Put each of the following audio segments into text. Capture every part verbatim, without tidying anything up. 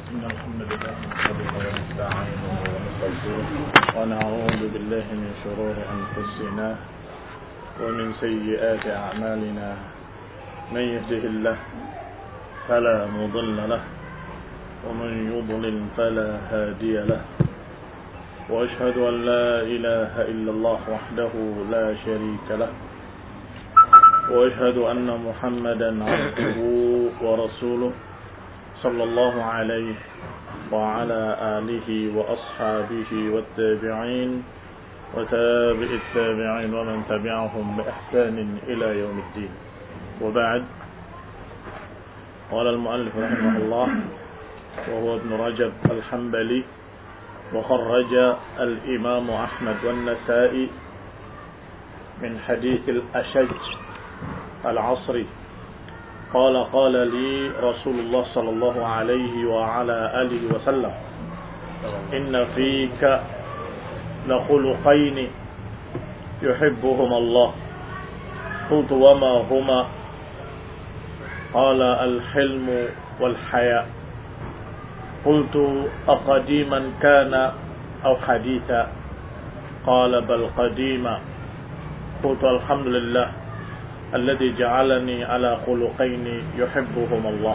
إن الحمد لله نحمده ونستعينه ونستغفره ونعوذ بالله من شرور أنفسنا ومن سيئات أعمالنا من يهده الله فلا مضل له ومن يضلل فلا هادي له وأشهد أن لا إله إلا الله وحده لا شريك له وأشهد أن محمدا عبده ورسوله صلى الله عليه وعلى آله وأصحابه والتابعين وتابع التابعين ومن تبعهم بإحسان إلى يوم الدين. وبعد، قال المؤلف رحمه الله وهو ابن رجب الحنبلي وخرج الإمام أحمد والنسائي من حديث الأشج العصري قال قال لي رسول الله صلى الله عليه وعلى آله وسلم إن فيك لخلقين يحبهما الله قلت وما هما قال الحلم والحياء قلت أقديما كان أو حديثا قال بل قديما قلت الحمد لله الذي جعلني على خلقين يحبهما الله.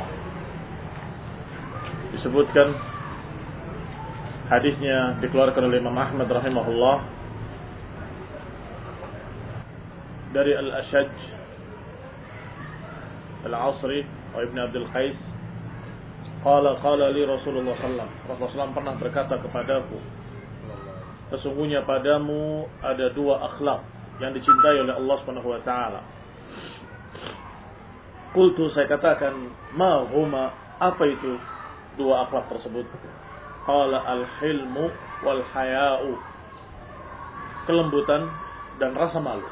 Disebutkan hadisnya dikeluarkan oleh Imam Ahmad rahimahullah dari Al-Ashaj Al-Asri wa Ibn Abdul Qais qala qala li Rasulullah sallallahu alaihi wasallam Rasulullah sallallahu pernah berkata kepadaku, sesungguhnya padamu ada dua akhlak yang dicintai oleh Allah Subhanahu wa taala. Qultu, saya katakan, ma huma, apa itu dua akhlak tersebut? Qala al-hilmu wal haya'u, kelembutan dan rasa malu.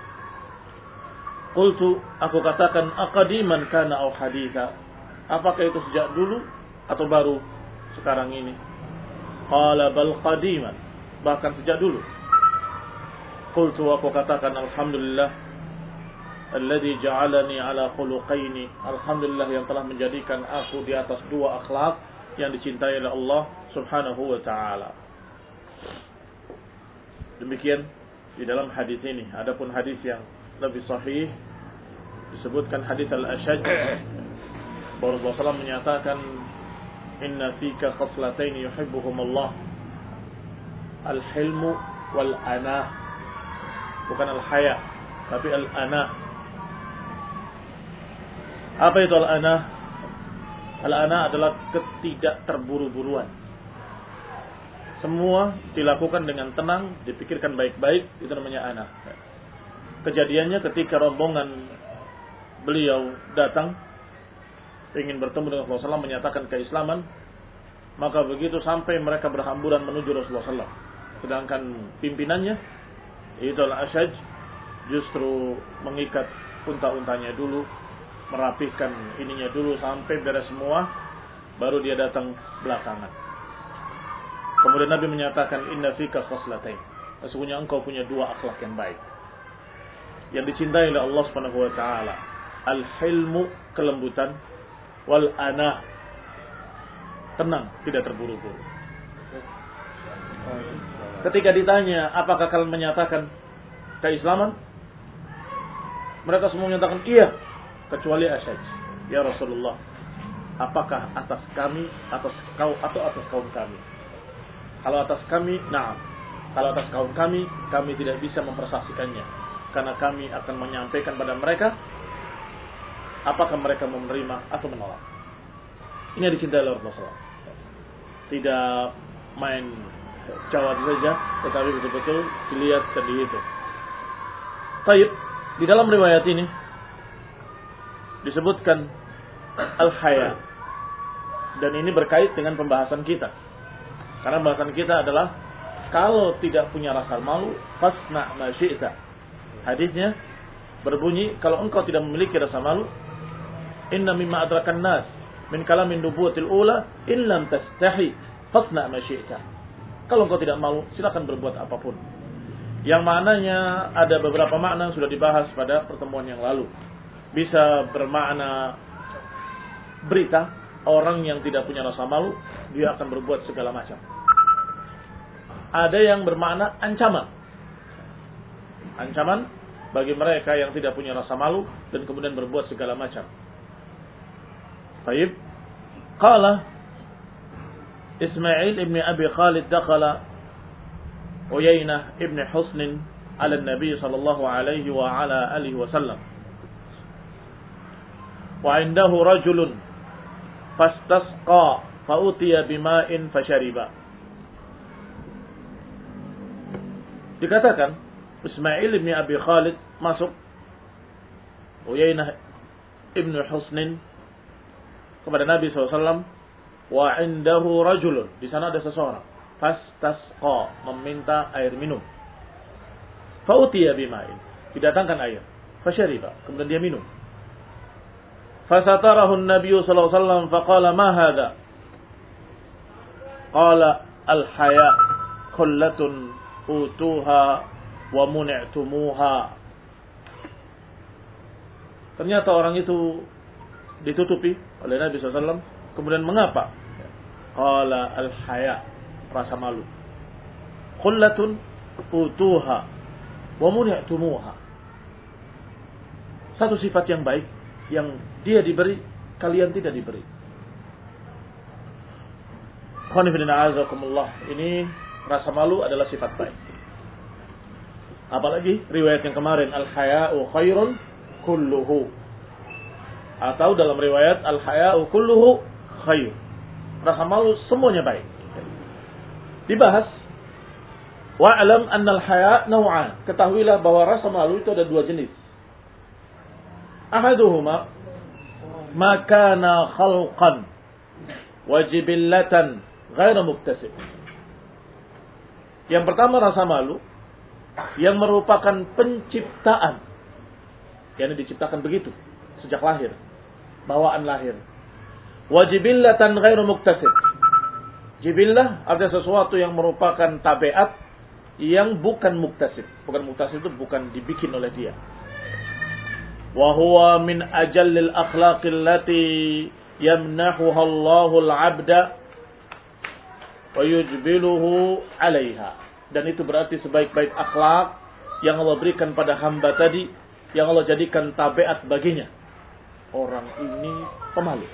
Qultu, aku katakan, aqadiman kana au haditha, apakah itu sejak dulu atau baru sekarang ini? Qala bal qadiman, bahkan sejak dulu. Qultu, aku katakan, alhamdulillah alladzi ja'alani ala khuluqaini, alhamdulillah yang telah menjadikan aku di atas dua akhlak yang dicintai oleh Allah Subhanahu wa taala. Demikian di dalam hadis ini. Adapun hadis yang lebih sahih disebutkan hadis Al-Ashaj, Rasulullah sallallahu alaihi wasallam menyatakan inna fika khaslatayn yuhibbuhum Allah, al-hilmu wal ana, bukan al-haya tapi al-ana. Apa itu al-ana? Al-ana adalah ketidak terburu-buruan. Semua dilakukan dengan tenang, dipikirkan baik-baik, itu namanya ana. Kejadiannya ketika rombongan beliau datang ingin bertemu dengan Rasulullah sallallahu alaihi wasallam, menyatakan keislaman, maka begitu sampai mereka berhamburan menuju Rasulullah sallallahu alaihi wasallam, sedangkan pimpinannya itu Al-Ashaj justru mengikat unta-untanya dulu, merapihkan ininya dulu sampai beres semua, baru dia datang belakangan. Kemudian Nabi menyatakan inna fika khaslatain, sesungguhnya engkau punya dua akhlak yang baik yang dicintai oleh Allah Subhanahu wa taala, al-hilmu, kelembutan, wal ana, tenang, tidak terburu-buru. Ketika ditanya apakah kalian menyatakan keislaman, mereka semua menyatakan iya, kecuali Ashaj. Ya Rasulullah, apakah atas kami, atas kau atau atas kaum kami? Kalau atas kami, na'am. Kalau atas kaum kami, kami tidak bisa mempersaksikannya, karena kami akan menyampaikan pada mereka apakah mereka menerima atau menolak. Ini dicintai oleh Rasulullah. Tidak main jawab saja, tetapi betul-betul dilihat dan dihitung. Baik, di dalam riwayat ini disebutkan al-haya, dan ini berkait dengan pembahasan kita, karena pembahasan kita adalah kalau tidak punya rasa malu, fasna ma syi'ta. Hadisnya berbunyi, kalau engkau tidak memiliki rasa malu, inna mimma adrakan nas min kalamin nubuwatil ula in lam tastahi fasna ma syi'ta. Kalau engkau tidak malu, silakan berbuat apapun. Yang maknanya ada beberapa makna yang sudah dibahas pada pertemuan yang lalu. Bisa bermakna berita, orang yang tidak punya rasa malu, dia akan berbuat segala macam. Ada yang bermakna ancaman. Ancaman bagi mereka yang tidak punya rasa malu dan kemudian berbuat segala macam. Baik. Qala Ismail ibn Abi Khalid dakhala Uyainah ibn Husn ala Nabi sallallahu alaihi wa ala alihi wasallam. Wa indahu rajulun fastasqa fa utiya bima'in fashariba. Dikatakan Ismail ibn Abi Khalid masuk Uyainah ibn Husn kepada Nabi sallallahu alaihi wasallam, wa indahu rajulun, di sana ada seseorang, fastasqa, meminta air minum. Fa utiya bima'in, didatangkan air, fashariba, kemudian dia minum. Fasatarahu an-nabiy sallallahu alaihi wasallam faqala ma hadha? Qala al-haya kullatun utuha wa muni'tumuha. Ternyata orang itu ditutupi oleh Nabi sallallahu alaihi wasallam. Kemudian mengapa? Qala al-haya, rasa malu. Khullatun utuha wa muni'tumuha. Satu sifat yang baik yang dia diberi, kalian tidak diberi. Ini rasa malu adalah sifat baik. Apalagi riwayat yang kemarin, al-haya'u khairun kulluhu. Atau dalam riwayat al-haya'u kulluhu khair. Rasa malu semuanya baik. Dibahas, wa'alam annal haya' naw'an. Ketahuilah bahwa rasa malu itu ada dua jenis. Ahaduhuma ma kana khalqan wa jibillatan ghairu muktasib. Yang pertama rasa malu yang merupakan penciptaan, yang diciptakan begitu sejak lahir, bawaan lahir. Wajibillatan ghairu muktasib. Jibillah ada sesuatu yang merupakan tabiat yang bukan muktasib. Bukan muktasib itu bukan dibikin oleh dia. Wa huwa min ajallil akhlaqil lati yamnahuha Allahul 'abda wa yujbiluhu 'alaiha. Dan itu berarti sebaik-baik akhlak yang Allah berikan pada hamba tadi, yang Allah jadikan tabiat baginya. Orang ini pemalu.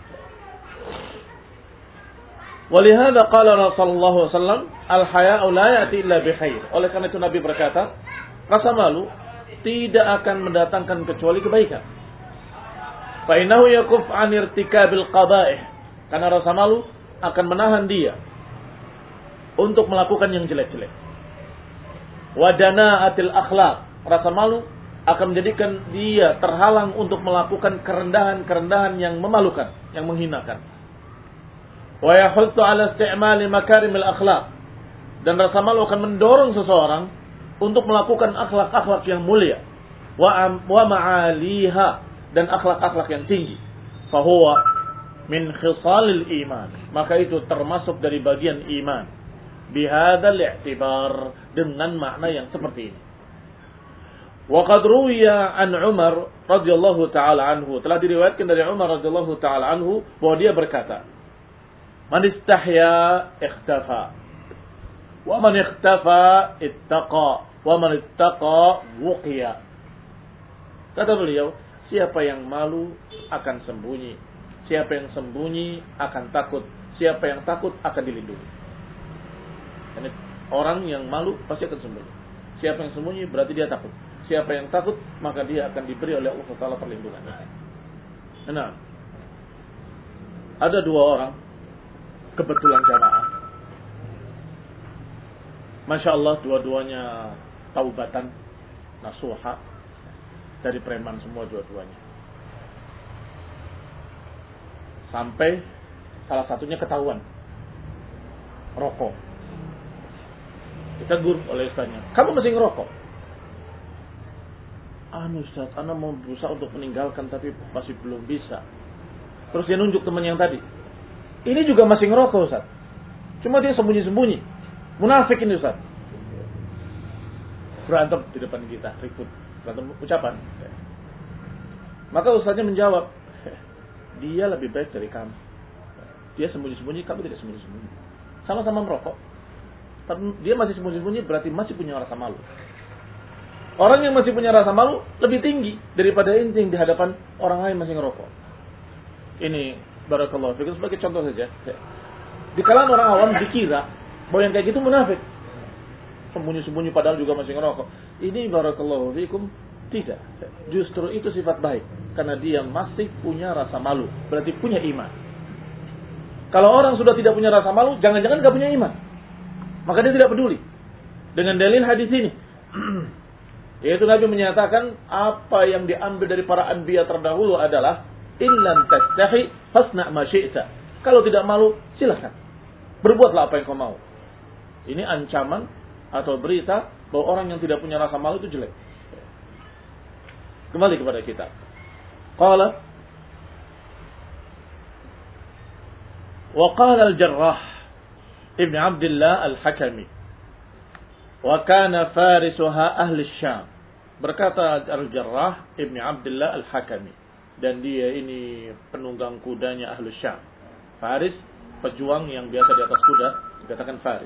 Walihada qala Rasulullah sallallahu alaihi wasallam, al-haya'u la ya'ti illa bi khair. Oleh karena itu Nabi berkata, rasa malu tidak akan mendatangkan kecuali kebaikan. Fa innahu yakuf 'an irtikabil qaba'ih. Karena rasa malu akan menahan dia untuk melakukan yang jelek-jelek. Wa dana'atil akhlaq. Rasa malu akan menjadikan dia terhalang untuk melakukan kerendahan-kerendahan yang memalukan, yang menghinakan. Wa yahuttu 'ala isti'mali makarimil akhlaq. Dan rasa malu akan mendorong seseorang untuk melakukan akhlak-akhlak yang mulia. Wa wa ma'aliha, dan akhlak-akhlak yang tinggi. Fa huwa min khisalil iman. Maka itu termasuk dari bagian iman. Bihadzal i'tibar, dengan makna yang seperti ini. Wa qad ruwiya an Umar radhiyallahu taala anhu, telah diriwayatkan dari Umar radhiyallahu taala anhu bahwa dia berkata, man istahya ikhtafa wa man ikhtafa ittaqa wa man ittaqa wuqiya. Kata beliau, siapa yang malu akan sembunyi, siapa yang sembunyi akan takut, siapa yang takut akan dilindungi. Ini orang yang malu pasti akan sembunyi. Siapa yang sembunyi berarti dia takut. Siapa yang takut maka dia akan diberi oleh Allah Taala perlindungan. Nah, ada dua orang kebetulan jamaah. Masya Allah, dua-duanya taubatan nasuha, dari preman semua dua-duanya. Sampai salah satunya ketahuan rokok. Ditegur oleh ustaznya, kamu masih ngerokok? Anu Ustaz, ana mau berusaha untuk meninggalkan tapi masih belum bisa. Terus dia nunjuk teman yang tadi. Ini juga masih ngerokok Ustaz. Cuma dia sembunyi-sembunyi. Munafik ini Ustaz. Berantem di depan kita, ribut. Berantem ucapan. Maka ustaznya menjawab, dia lebih baik dari kamu. Dia sembunyi-sembunyi, kamu tidak sembunyi-sembunyi. Sama-sama merokok. Tapi dia masih sembunyi-sembunyi berarti masih punya rasa malu. Orang yang masih punya rasa malu lebih tinggi daripada ente yang di hadapan orang lain masih ngerokok. Ini barakallahu fikum sebagai contoh saja. Di kalangan orang awam dikira bahwa yang kayak gitu munafik. Sembunyi-sembunyi padahal juga masih ngerokok. Ini barakallahu fikum tidak. Justru itu sifat baik karena dia masih punya rasa malu, berarti punya iman. Kalau orang sudah tidak punya rasa malu, jangan-jangan enggak punya iman. Maka dia tidak peduli. Dengan dalil hadis ini. Yaitu Nabi menyatakan apa yang diambil dari para anbiya terdahulu adalah illam tastahi fasna ma syi'ta. Kalau tidak malu, silakan. Berbuatlah apa yang kau mau. Ini ancaman atau berita bahwa orang yang tidak punya rasa malu itu jelek. Kembali kepada kita. Qala وقال الجراح ابن عبد الله الحكمي وكان فارسها أهل الشام. Berkata Al-Jarrah Ibn Abdullah Al-Hakami, dan dia ini penunggang kudanya Ahlus Syam. Faris, pejuang yang biasa di atas kuda, dikatakan Faris.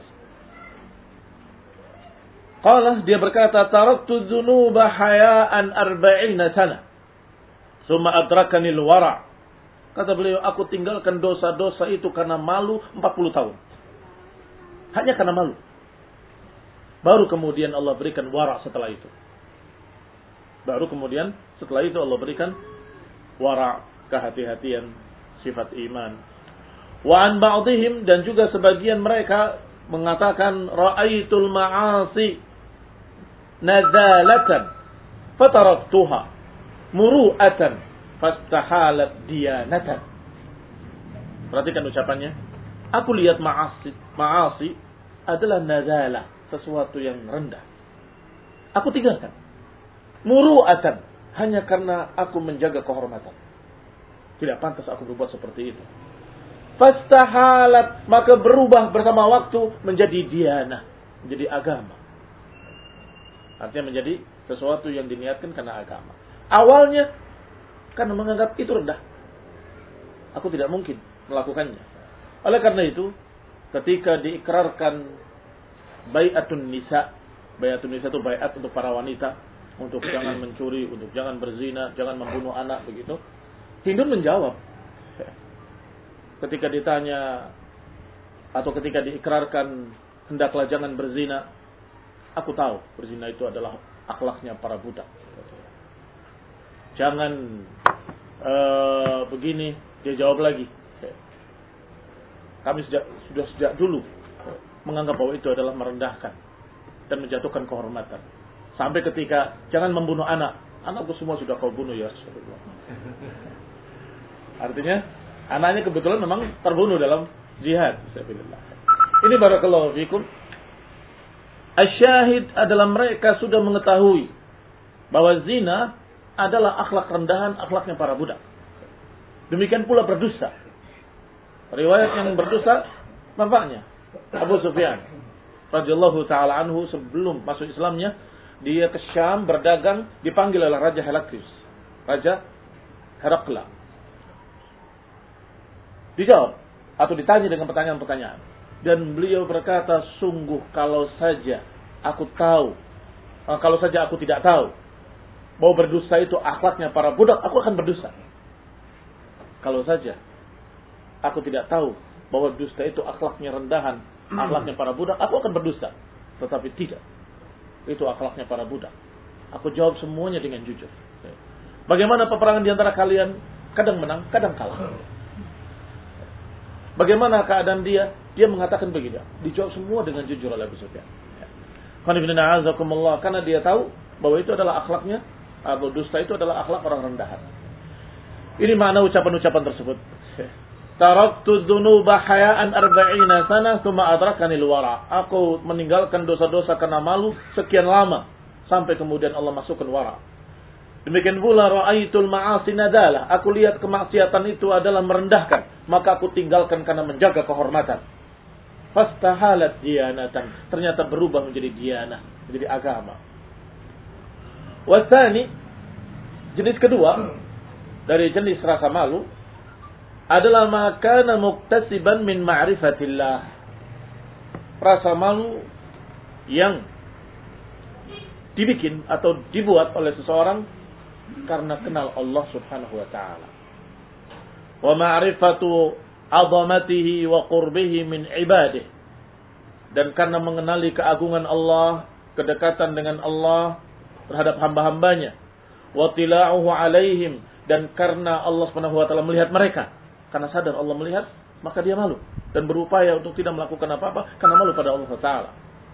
Qala, dia berkata, taraktu dzunuba haya'an arba'ina sana summa adrakani al-wara'. Kata beliau, aku tinggalkan dosa-dosa itu karena malu empat puluh tahun. Hanya karena malu. Baru kemudian Allah berikan wara' setelah itu. Baru kemudian setelah itu Allah berikan wara', kehati-hatian, sifat iman. Wa an ba'dihim, dan juga sebagian mereka mengatakan ra'aitul ma'asi nazalatan fataraktuha muru'atan fastahalat diyanatan. Perhatikan ucapannya. Aku lihat ma'asi, ma'asi adalah nazalah, sesuatu yang rendah. Aku tinggalkan. Muru'atan, hanya karena aku menjaga kehormatan. Tidak pantas aku berbuat seperti itu. Fastahalat, maka berubah bersama waktu menjadi diyanah, menjadi agama. Artinya menjadi sesuatu yang diniatkan karena agama. Awalnya karena menganggap itu rendah. Aku tidak mungkin melakukannya. Oleh karena itu, ketika diikrarkan bai'atun nisa, bai'atun nisa itu bai'at untuk para wanita, untuk jangan mencuri, untuk jangan berzina, jangan membunuh anak, begitu. Hindun menjawab. Ketika ditanya, atau ketika diikrarkan, hendaklah jangan berzina, aku tahu berzina itu adalah akhlaknya para budak. Jangan uh, begini, dia jawab lagi. Kami sejak, sudah sejak dulu menganggap bahwa itu adalah merendahkan dan menjatuhkan kehormatan. Sampai ketika jangan membunuh anak. Anakku semua sudah kau bunuh ya Rasulullah. Artinya anaknya kebetulan memang terbunuh dalam jihad. Ini barakallahu fikum. Asyahid adalah mereka sudah mengetahui bahwa zina adalah akhlak rendahan, akhlaknya para budak. Demikian pula berdusta. Riwayat yang berdusta, nampaknya Abu Sufyan radhiyallahu taala anhu sebelum masuk Islamnya, dia ke Syam berdagang, dipanggil oleh Raja Heraklius, Raja Herakla. Dijawab atau ditanya dengan pertanyaan-pertanyaan. Dan beliau berkata, sungguh kalau saja aku tahu, kalau saja aku tidak tahu bahwa berdusta itu akhlaknya para budak, aku akan berdusta. Kalau saja aku tidak tahu bahwa dusta itu akhlaknya rendahan, akhlaknya para budak, aku akan berdusta. Tetapi tidak. Itu akhlaknya para budak. Aku jawab semuanya dengan jujur. Bagaimana peperangan di antara kalian? Kadang menang, kadang kalah. Bagaimana keadaan dia? Dia mengatakan begini. Dijawab semua dengan jujur oleh Abu Sufyan. Karena dia tahu bahwa itu adalah akhlaknya, atau dusta itu adalah akhlak orang rendahan. Ini makna ucapan-ucapan tersebut. Taraktu dzunuba haya'an arba'ina sana tsumma adrakanil wara. Aku meninggalkan dosa-dosa karena malu sekian lama sampai kemudian Allah masukkan wara. Demikian pula ra'aitul ma'asi nadalah. Aku lihat kemaksiatan itu adalah merendahkan, maka aku tinggalkan karena menjaga kehormatan. Fastahalat diyanatan. Ternyata berubah menjadi diyanah, menjadi agama. Wasani, jenis kedua dari jenis rasa malu adalah makana muktasiban min ma'rifatillah. Rasa malu yang dibikin atau dibuat oleh seseorang karena kenal Allah Subhanahu wa taala. Wa ma'rifatu 'azamatihi wa qurbihi min ibadihi. Dan karena mengenali keagungan Allah, kedekatan dengan Allah terhadap hamba-hambanya. Wa tila'uhu 'alaihim, dan karena Allah Subhanahu wa taala melihat mereka. Karena sadar Allah melihat, maka dia malu dan berupaya untuk tidak melakukan apa-apa karena malu pada Allah taala.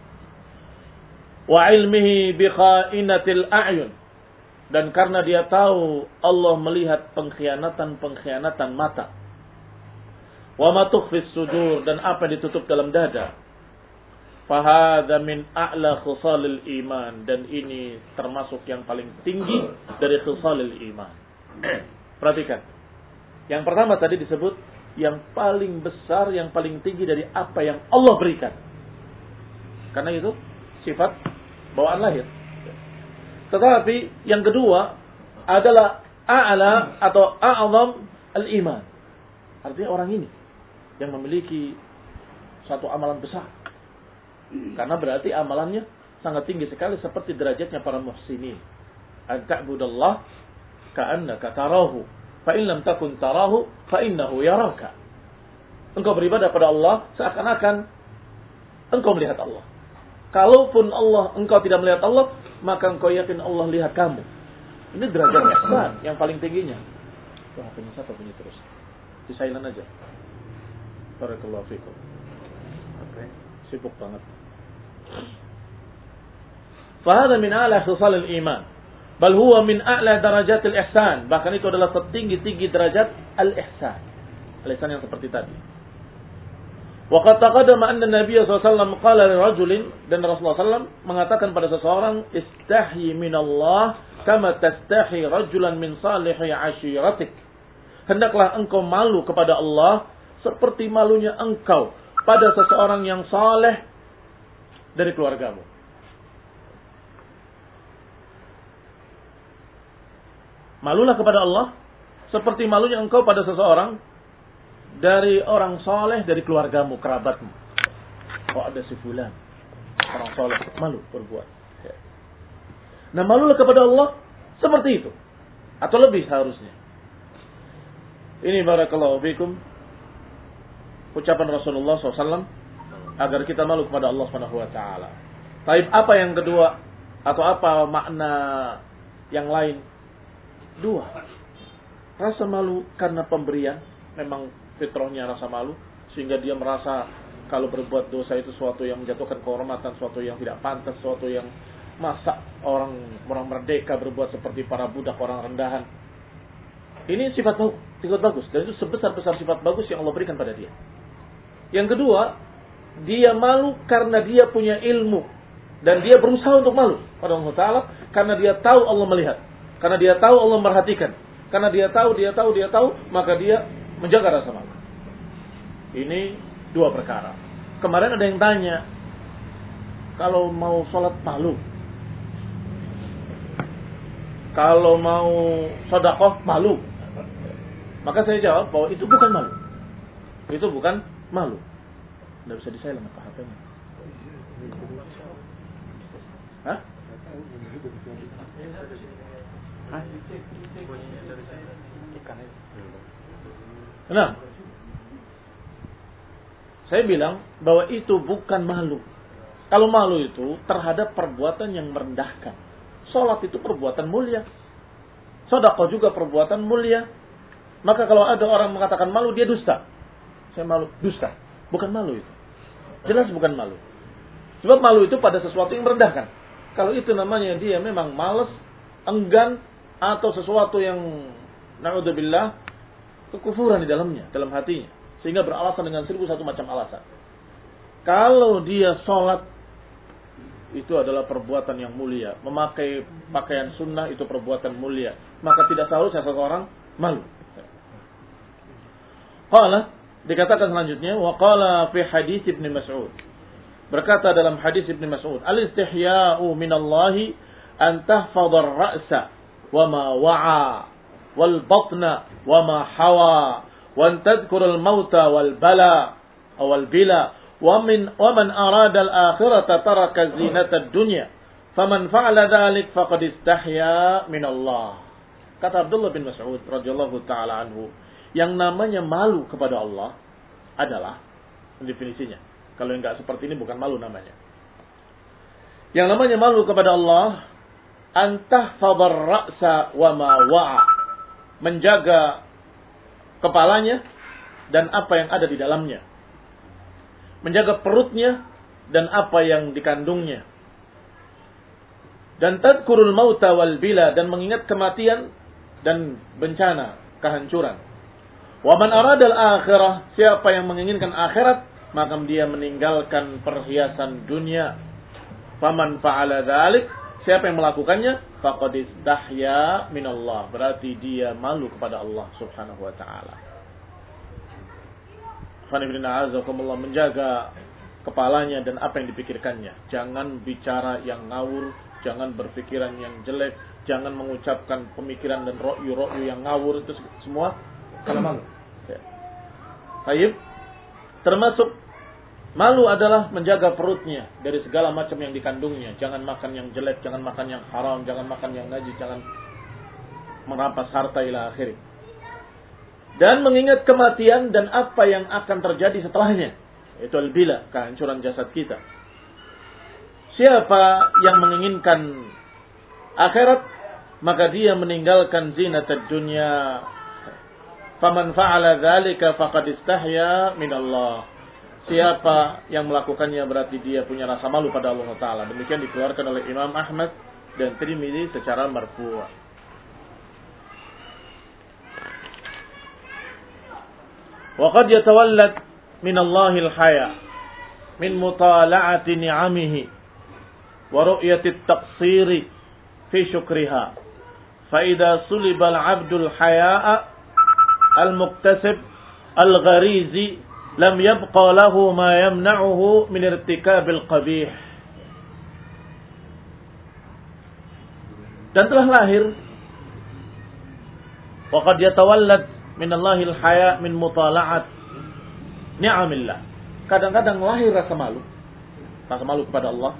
Wa ilmihi bi kha'inatil a'yun, dan karena dia tahu Allah melihat pengkhianatan-pengkhianatan mata. Wa ma tukhfis sudur, dan apa yang ditutup dalam dada. Fa hadza min a'la khisalil iman, dan ini termasuk yang paling tinggi dari khisalil iman. Perhatikan. Yang pertama tadi disebut yang paling besar, yang paling tinggi dari apa yang Allah berikan. Karena itu sifat bawaan lahir. Tetapi yang kedua adalah a'la atau a'zam al-iman. Artinya orang ini yang memiliki satu amalan besar. Karena berarti amalannya sangat tinggi sekali seperti derajatnya para muhsinin. An ta'budallah ka'annaka tarahu, fa in lam takun tarahu fa innahu yaraka. Engkau beribadah pada Allah seakan-akan engkau melihat Allah. Kalaupun Allah engkau tidak melihat Allah, maka engkau yakin Allah lihat kamu. Ini derajat ihsan yang paling tingginya. Wah, punya satu bunyi terus. Di silent aja. Barakallahu fikum. Oke, sibuk banget. Fahada min a'la khisal al-iman. Bal huwa min a'la darajatil ihsan. Bahkan itu adalah setinggi-tinggi derajat al-ihsan. Al-ihsan yang seperti tadi. Wa qad taqaddama anna Nabi sallallahu alaihi wasallam qala li rajulin, dan Rasulullah sallallahu alaihi wasallam mengatakan pada seseorang, istahyi minallah kama tastahi rajulan min salihi ashiratik. Hendaklah engkau malu kepada Allah seperti malunya engkau pada seseorang yang saleh dari keluargamu. Malulah kepada Allah seperti malunya engkau pada seseorang dari orang soleh dari keluargamu, kerabatmu. Oh, ada si fulan, orang soleh, malu berbuat. Nah, malulah kepada Allah seperti itu, atau lebih harusnya. Ini barakallahu fikum ucapan Rasulullah shallallahu alaihi wasallam agar kita malu kepada Allah subhanahu wa taala. Tapi apa yang kedua atau apa makna yang lain? Dua, rasa malu karena pemberian, memang fitrahnya rasa malu, sehingga dia merasa kalau berbuat dosa itu suatu yang menjatuhkan kehormatan, suatu yang tidak pantas, suatu yang masa orang orang merdeka berbuat seperti para budak, orang rendahan. Ini sifat sifat bagus, dan itu sebesar-besar sifat bagus yang Allah berikan pada dia. Yang kedua, dia malu karena dia punya ilmu dan dia berusaha untuk malu pada Allah Taala karena dia tahu Allah melihat. Karena dia tahu Allah memperhatikan. Karena dia tahu, dia tahu, dia tahu, maka dia menjaga rasa malu. Ini dua perkara. Kemarin ada yang tanya, kalau mau sholat malu, kalau mau sedekah malu. Maka saya jawab bahwa itu bukan malu. Itu bukan malu. Tidak bisa di-silent apa H P-nya. Hah? Nah, saya bilang bahwa itu bukan malu. Kalau malu itu terhadap perbuatan yang merendahkan. Salat itu perbuatan mulia. Sedekah juga perbuatan mulia. Maka kalau ada orang mengatakan malu, dia dusta. Saya malu, dusta. Bukan malu itu. Jelas bukan malu. Sebab malu itu pada sesuatu yang merendahkan. Kalau itu namanya dia memang malas, enggan, atau sesuatu yang na'udzubillah kekufuran di dalamnya, dalam hatinya, sehingga beralasan dengan seribu satu macam alasan. Kalau dia sholat, itu adalah perbuatan yang mulia. Memakai pakaian sunnah itu perbuatan mulia. Maka tidak seharusnya seseorang malu. Qala, dikatakan selanjutnya, wa qala fi hadis Ibnu Mas'ud. Berkata dalam hadis Ibnu Mas'ud, al-istihya'u minallahi an tahfadha ar-ra'sa wa ma wa'a wal batna wa ma hawa wa tadhkurul mauta wal bala awal bila wa min wa man arada al akhirata taraka zinata dunya faman fa'ala dzalik faqad istahya min Allah. Kata Abdullah bin Mas'ud radhiyallahu taala anhu, yang namanya malu kepada Allah adalah definisinya. Kalau enggak seperti ini bukan malu namanya. Yang namanya malu kepada Allah antahfadhar ra'sa wa ma wa'a, menjaga kepalanya dan apa yang ada di dalamnya, menjaga perutnya dan apa yang dikandungnya, dan tadkurul mauta wal bila, dan mengingat kematian dan bencana, kehancuran. Wa man aradal akhirah, siapa yang menginginkan akhirat, maka dia meninggalkan perhiasan dunia. Faman fa'ala dzalik, siapa yang melakukannya, faqad istahya minallah, berarti dia malu kepada Allah Subhanahu wa taala. Khamilina'azakumullah, menjaga kepalanya dan apa yang dipikirkannya. Jangan bicara yang ngawur, jangan berpikiran yang jelek, jangan mengucapkan pemikiran dan ro'yu-ro'yu yang ngawur, itu semua karena malu. Baik. Termasuk malu adalah menjaga perutnya dari segala macam yang dikandungnya. Jangan makan yang jelek, jangan makan yang haram, jangan makan yang najis, jangan merampas harta ila akhir. Dan mengingat kematian dan apa yang akan terjadi setelahnya. Itu al-bila, kehancuran jasad kita. Siapa yang menginginkan akhirat, maka dia meninggalkan zinatad dunya. Faman fa'ala dzalika faqad istahya min Allah. Siapa yang melakukannya berarti dia punya rasa malu pada Allah Taala. Demikian dikeluarkan oleh Imam Ahmad dan Tirmidzi secara marfu'. Wa qad yatawallad min Allahil haya min mutala'ati ni'amihi wa ru'yati at-taqsiri fi syukriha. Fa idza suliba al-'abdul haya'a al-muktasib al-gharizi lam yabqa lahu ma yamna'uhu min irtikabil qabih. Dan telah lahir wa qad yatawallad min Allahil haya min mutala'at ni'amillah. Kadang-kadang lahir rasa malu, rasa malu kepada Allah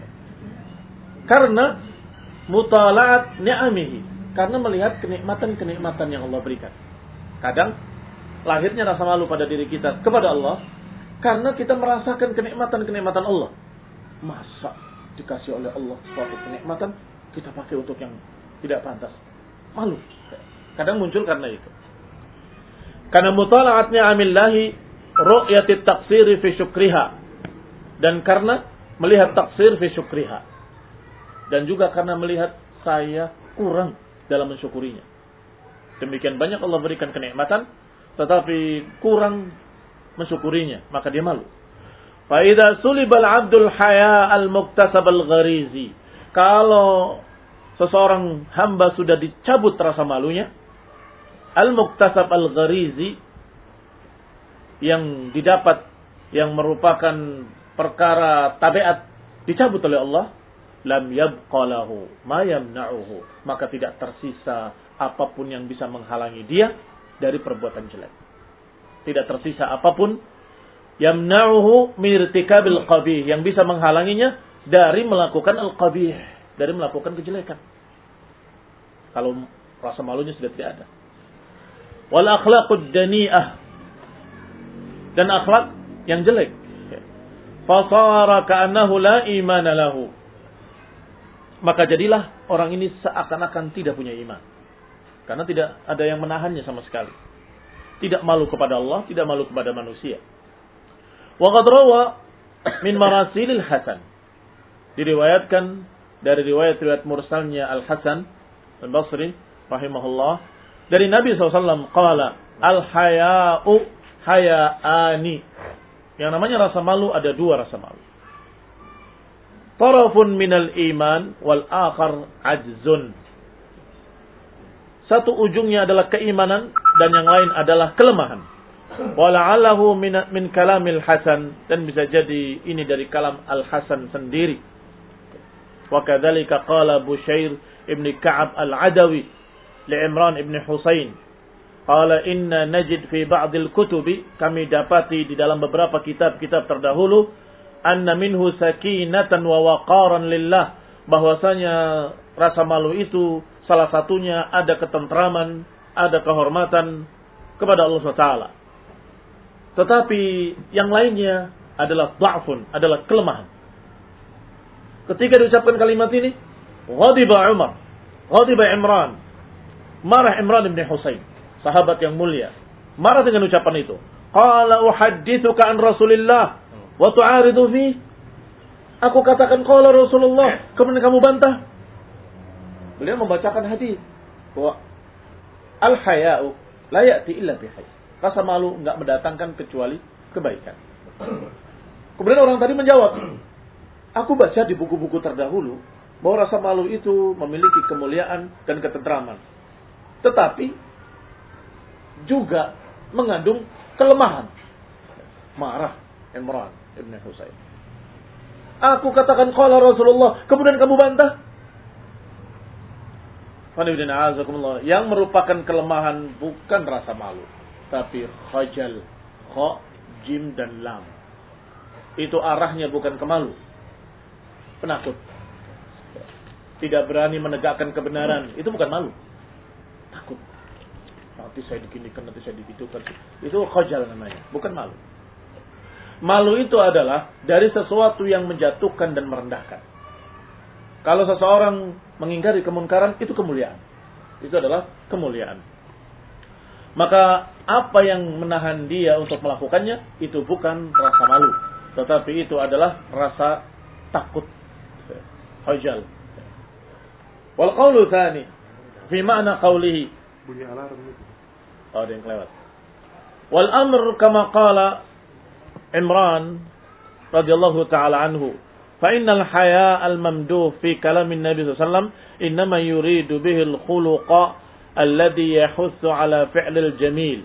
karena mutala'at ni'amihi, karena melihat kenikmatan-kenikmatan yang Allah berikan. Kadang lahirnya rasa malu pada diri kita kepada Allah karena kita merasakan kenikmatan-kenikmatan Allah. Masa dikasih oleh Allah suatu kenikmatan kita pakai untuk yang tidak pantas? Malu. Kadang muncul karena itu. Karena mutala'at ni'amillahi ru'yatit taqsiri fi syukriha, dan karena melihat taksir fi syukriha, dan juga karena melihat saya kurang dalam mensyukurinya. Demikian banyak Allah berikan kenikmatan, tetapi kurang mensyukurinya, maka dia malu. Fa idza sulibal 'abdul haya al-muktasab al-gharizi, kalau seseorang hamba sudah dicabut rasa malunya, al-muktasab al-gharizi, yang didapat, yang merupakan perkara tabiat, dicabut oleh Allah, lam yabqa lahu ma yamna'uhu, maka tidak tersisa apapun yang bisa menghalangi dia dari perbuatan jelek. Tidak tersisa apapun yamna'uhu min irtikabil qabih, yang bisa menghalanginya dari melakukan al-qabih, dari melakukan kejelekan. Kalau rasa malunya sudah tidak ada. Wal akhlaqud dani'ah, dan akhlak yang jelek. Fasara ka'annahu la imana lahu, maka jadilah orang ini seakan-akan tidak punya iman. Karena tidak ada yang menahannya sama sekali. Tidak malu kepada Allah, tidak malu kepada manusia. Wa qad rawa min marasilil Hasan, diriwayatkan dari riwayat-riwayat mursalnya Al-Hasan Al-Basri rahimahullah, dari Nabi sallallahu alaihi wasallam qala al-haya'u haya'ani. Yang namanya rasa malu ada dua rasa malu. Tarafun minal iman wal akhar ajzun. Satu ujungnya adalah keimanan dan yang lain adalah kelemahan. Wala'allahu min, min kalamil Hasan, dan bisa jadi ini dari kalam Al-Hasan sendiri. Wa kadzalika qala Bushair ibn Ka'ab al-Adawi li Imran ibn Husain Qala inna najid fi ba'dil kutubi, kami dapati di dalam beberapa kitab-kitab terdahulu, anna minhu sakinatan wa waqaran lillah, bahwasanya rasa malu itu salah satunya ada ketentraman, ada kehormatan kepada Allah subhanahu wa taala. Tetapi yang lainnya adalah dha'fun, adalah kelemahan. Ketika diucapkan kalimat ini, ghadiba Umar, ghadiba Imran, marah Imran bin Husain, sahabat yang mulia, marah dengan ucapan itu. Qala uhaddithuka an Rasulillah wa tu'aridu fi. Aku katakan qala Rasulullah, kemudian kamu bantah. Beliau membacakan hadis bahwa al-haya'u la ya'ti illa bi khair. Rasa malu enggak mendatangkan kecuali kebaikan. Kemudian orang tadi menjawab, aku baca di buku-buku terdahulu bahwa rasa malu itu memiliki kemuliaan dan ketentraman. Tetapi juga mengandung kelemahan. Marah Imran ibn Husain. Aku katakan qala Rasulullah, kemudian kamu bantah. Yang merupakan kelemahan bukan rasa malu, tapi khajal, kha, jim dan lam. Itu arahnya bukan ke malu. Penakut. Tidak berani menegakkan kebenaran. Itu bukan malu. Takut. Nanti saya diginikan, nanti saya digitukan. Itu khajal namanya. Bukan malu. Malu itu adalah dari sesuatu yang menjatuhkan dan merendahkan. Kalau seseorang mengingkari kemunkaran, itu kemuliaan. Itu adalah kemuliaan. Maka apa yang menahan dia untuk melakukannya, itu bukan rasa malu. Tetapi itu adalah rasa takut. Khajal. Wal qawlu tsani fi ma'na qawlihi. Bunyi alarm itu. Oh, ada yang kelewat. Wal amr kama qala Imran radhiyallahu taala anhu, fa innal haya al mamduh fi kalamin Nabi sallallahu alaihi wasallam innama yuridu bihi al khuluqa alladhi yahussu ala fi'lil jamil.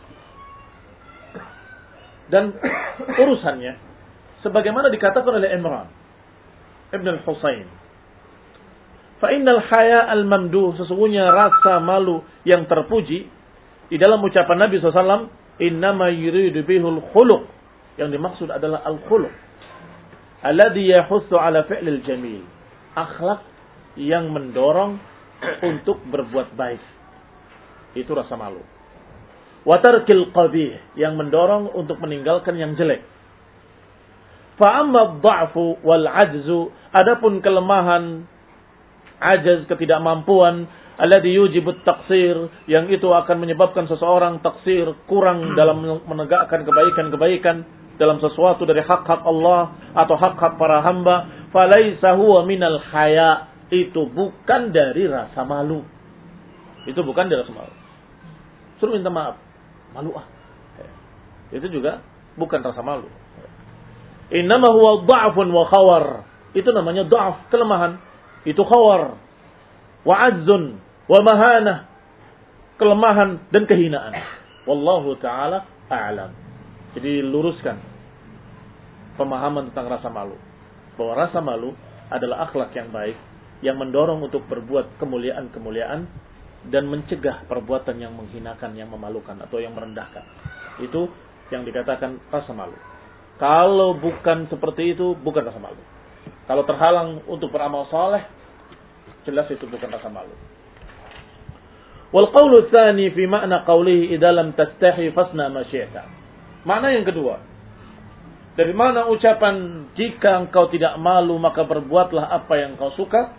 Dan urusannya sebagaimana dikatakan oleh Imran Ibn al-Husain, fa innal haya al mamduh, sesungguhnya rasa malu yang terpuji di dalam ucapan Nabi sallallahu alaihi wasallam, innama yuridu bihi al khuluq, yang dimaksud adalah al-khuluq alladhi yahussu ala fi'lil jamil, akhlak yang mendorong untuk berbuat baik. Itu rasa malu. Wa tarkil qabih, yang mendorong untuk meninggalkan yang jelek. Fa amma ad-dha'fu wal 'ajzu, adapun kelemahan, ajaz, ketidakmampuan, alladhi yujibu at-taqsir, yang itu akan menyebabkan seseorang taksir, kurang dalam menegakkan kebaikan-kebaikan dalam sesuatu dari hak-hak Allah atau hak-hak para hamba, falaisa huwa minal haya, itu bukan dari rasa malu. Itu bukan dari rasa malu. Suruh minta maaf, malu ah. Itu juga bukan rasa malu. Innama huwa dha'fun wa khawar. Itu namanya dha'f, kelemahan. Itu khawar. Wa 'azzun wa mahanah, kelemahan dan kehinaan. Wallahu taala a'lam. Jadi luruskan pemahaman tentang rasa malu. Bahwa rasa malu adalah akhlak yang baik, yang mendorong untuk berbuat kemuliaan-kemuliaan dan mencegah perbuatan yang menghinakan, yang memalukan atau yang merendahkan. Itu yang dikatakan rasa malu. Kalau bukan seperti itu, bukan rasa malu. Kalau terhalang untuk beramal saleh, jelas itu bukan rasa malu. Wal qawlu tsani fi ma'na qawlihi idza lam tastahi fasna ma syi'ta. Makna yang kedua, dari mana ucapan jika engkau tidak malu maka berbuatlah apa yang kau suka.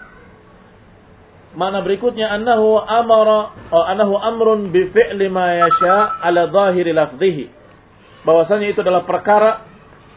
Makna berikutnya, annahu amara atau annahu amrun bi fi'li ma yasha ala zahiri lafdhihi, bahwasanya itu adalah perkara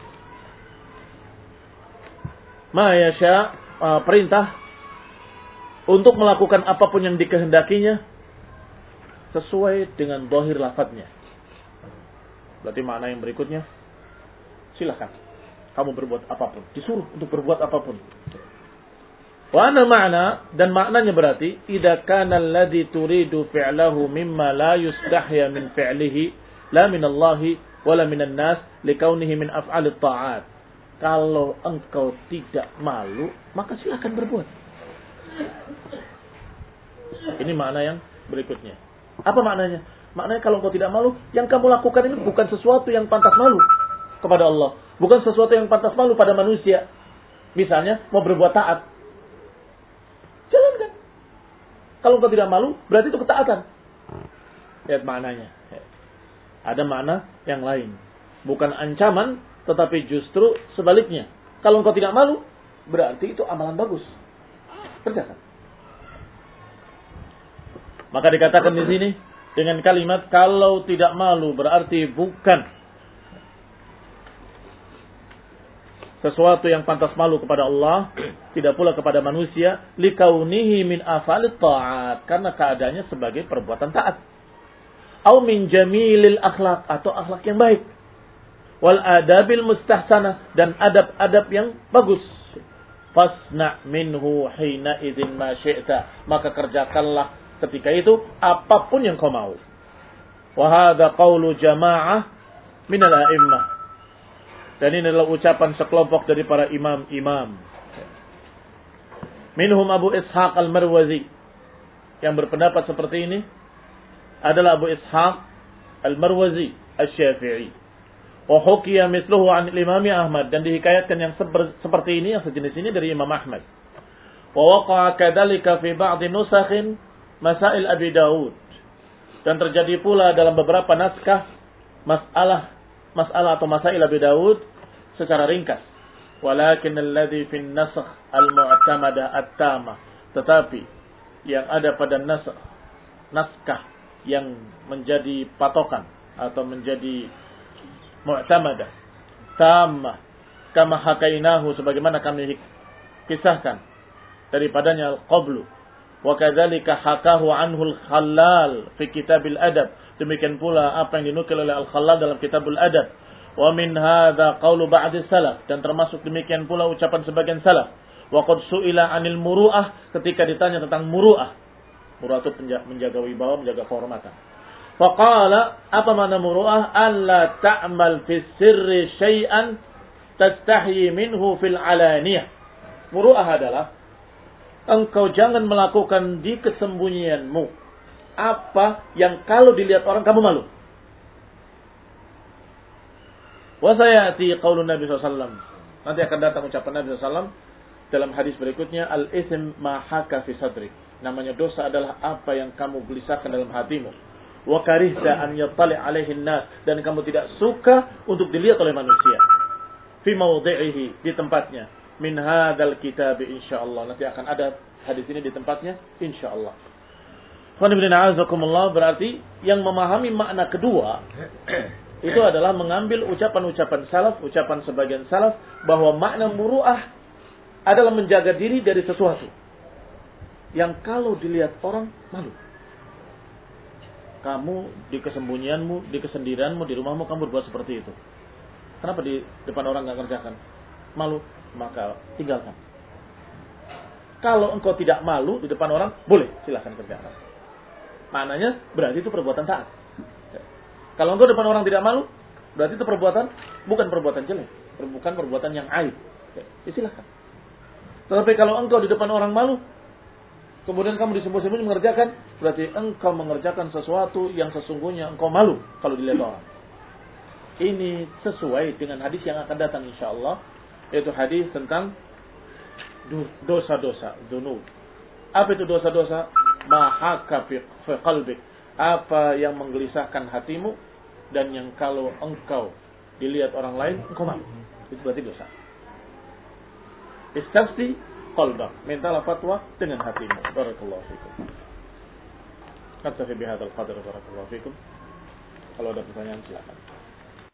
ma yasha, uh, perintah untuk melakukan apapun yang dikehendakinya sesuai dengan zahir lafadznya. Berarti makna yang berikutnya, silakan kamu berbuat apapun, disuruh untuk berbuat apapun. Wa ana makna, dan maknanya berarti idza kana alladhi turidu fi'lahu mimma la yustahya min fi'lihi la min Allah wala min an-nas likaunihi min af'alit ta'at. Kalau engkau tidak malu, maka silakan berbuat. Ini makna yang berikutnya. Apa maknanya? Maknanya kalau engkau tidak malu, yang kamu lakukan ini bukan sesuatu yang pantas malu kepada Allah. Bukan sesuatu yang pantas malu pada manusia. Misalnya, mau berbuat taat. Jalankan. Kalau engkau tidak malu, berarti itu ketaatan. Lihat maknanya. Ada makna yang lain. Bukan ancaman, tetapi justru sebaliknya. Kalau engkau tidak malu, berarti itu amalan bagus. Kerjakan. Maka dikatakan di sini dengan kalimat kalau tidak malu berarti bukan sesuatu yang pantas malu kepada Allah, tidak pula kepada manusia, likaunihi min afalit ta'at, karena keadaannya sebagai perbuatan taat. Au min jamilil akhlak, atau akhlak yang baik. Wal adabil mustahsanah, dan adab-adab yang bagus. Fasna' minhu hina idzin ma syi'ta, maka kerjakanlah ketika itu apapun yang kau mau. Wa hadza qaulu jamaah minal a'immah. Dan ini adalah ucapan sekelompok dari para imam-imam. Minhum Abu Ishaq Al-Marwazi, yang berpendapat seperti ini adalah Abu Ishaq Al-Marwazi Asy-Syafi'i. Wa hukiya mithluhu 'an Imam Ahmad, dan dihikayatkan yang seperti ini, yang sejenis ini dari Imam Ahmad. Wa waqa'a kadzalika fi ba'd nusakhin Masail Abi Daud, dan terjadi pula dalam beberapa naskah masalah masalah atau Masail Abi Daud secara ringkas. Walakin alladhi fi an-nasakh al-mu'tamada at-tama, tetapi yang ada pada nasakh naskah yang menjadi patokan atau menjadi mu'tamada tamah kama hakainahu, sebagaimana kami kisahkan daripadanya qablu. Wa kadzalika hakahu anhu al-Khallal fi Kitabil Adab, demikian pula apa yang dinukil oleh Al-Khallal dalam Kitabul Adab. Wa min hadza qaulu ba'd salaf, dan termasuk demikian pula ucapan sebagian salaf. Wa qad su'ila 'anil muru'ah, ketika ditanya tentang muru'ah. Muru'ah itu menjaga wibawa, menjaga kehormatan. Faqala, apa makna muru'ah? Alla ta'mal fi sirri syai'an tastahyi minhu fil 'alaniyah. Muru'ah adalah engkau jangan melakukan di kesembunyianmu apa yang kalau dilihat orang kamu malu. Wa sayati qaulun Nabi sallallahu alaihi wasallam. Nanti akan datang ucapan Nabi sallallahu alaihi wasallam dalam hadis berikutnya, al-itsm ma haka fi sadrik. Namanya dosa adalah apa yang kamu gelisahkan dalam hatimu. Wa karihta an yattali' alaihi an-nas, dan kamu tidak suka untuk dilihat oleh manusia. Fi mawdhi'ihi, di tempatnya. Min hadzal kitab insyaallah. Nanti akan ada hadis ini di tempatnya insyaallah. Qanibillah, berarti yang memahami makna kedua itu adalah mengambil ucapan-ucapan salaf, ucapan sebagian salaf bahwa makna muru'ah adalah menjaga diri dari sesuatu yang kalau dilihat orang malu. Kamu di kesembunyianmu, di kesendirianmu, di rumahmu kamu berbuat seperti itu. Kenapa di depan orang enggak kerjakan? Malu, maka tinggalkan. Kalau engkau tidak malu di depan orang, boleh, silahkan kerjakan. Maknanya berarti itu perbuatan taat. Kalau engkau depan orang tidak malu, berarti itu perbuatan bukan perbuatan jelek, bukan perbuatan yang aib. Ya, silahkan. Tetapi kalau engkau di depan orang malu, kemudian kamu disembunyi-sembunyi mengerjakan, berarti engkau mengerjakan sesuatu yang sesungguhnya engkau malu kalau dilihat orang. Ini sesuai dengan hadis yang akan datang insyaallah, yaitu hadis tentang dosa-dosa, dzunub. Apa itu dosa-dosa? Ma haka fi qalbik, apa yang menggelisahkan hatimu dan yang kalau engkau dilihat orang lain engkau malu. Itu berarti dosa. Istafti qalbak, mintalah fatwa dengan hatimu. Barakallahu fikum. Naktafi bihadzal qadar, barakallahu fikum. Kalau ada pertanyaan silakan.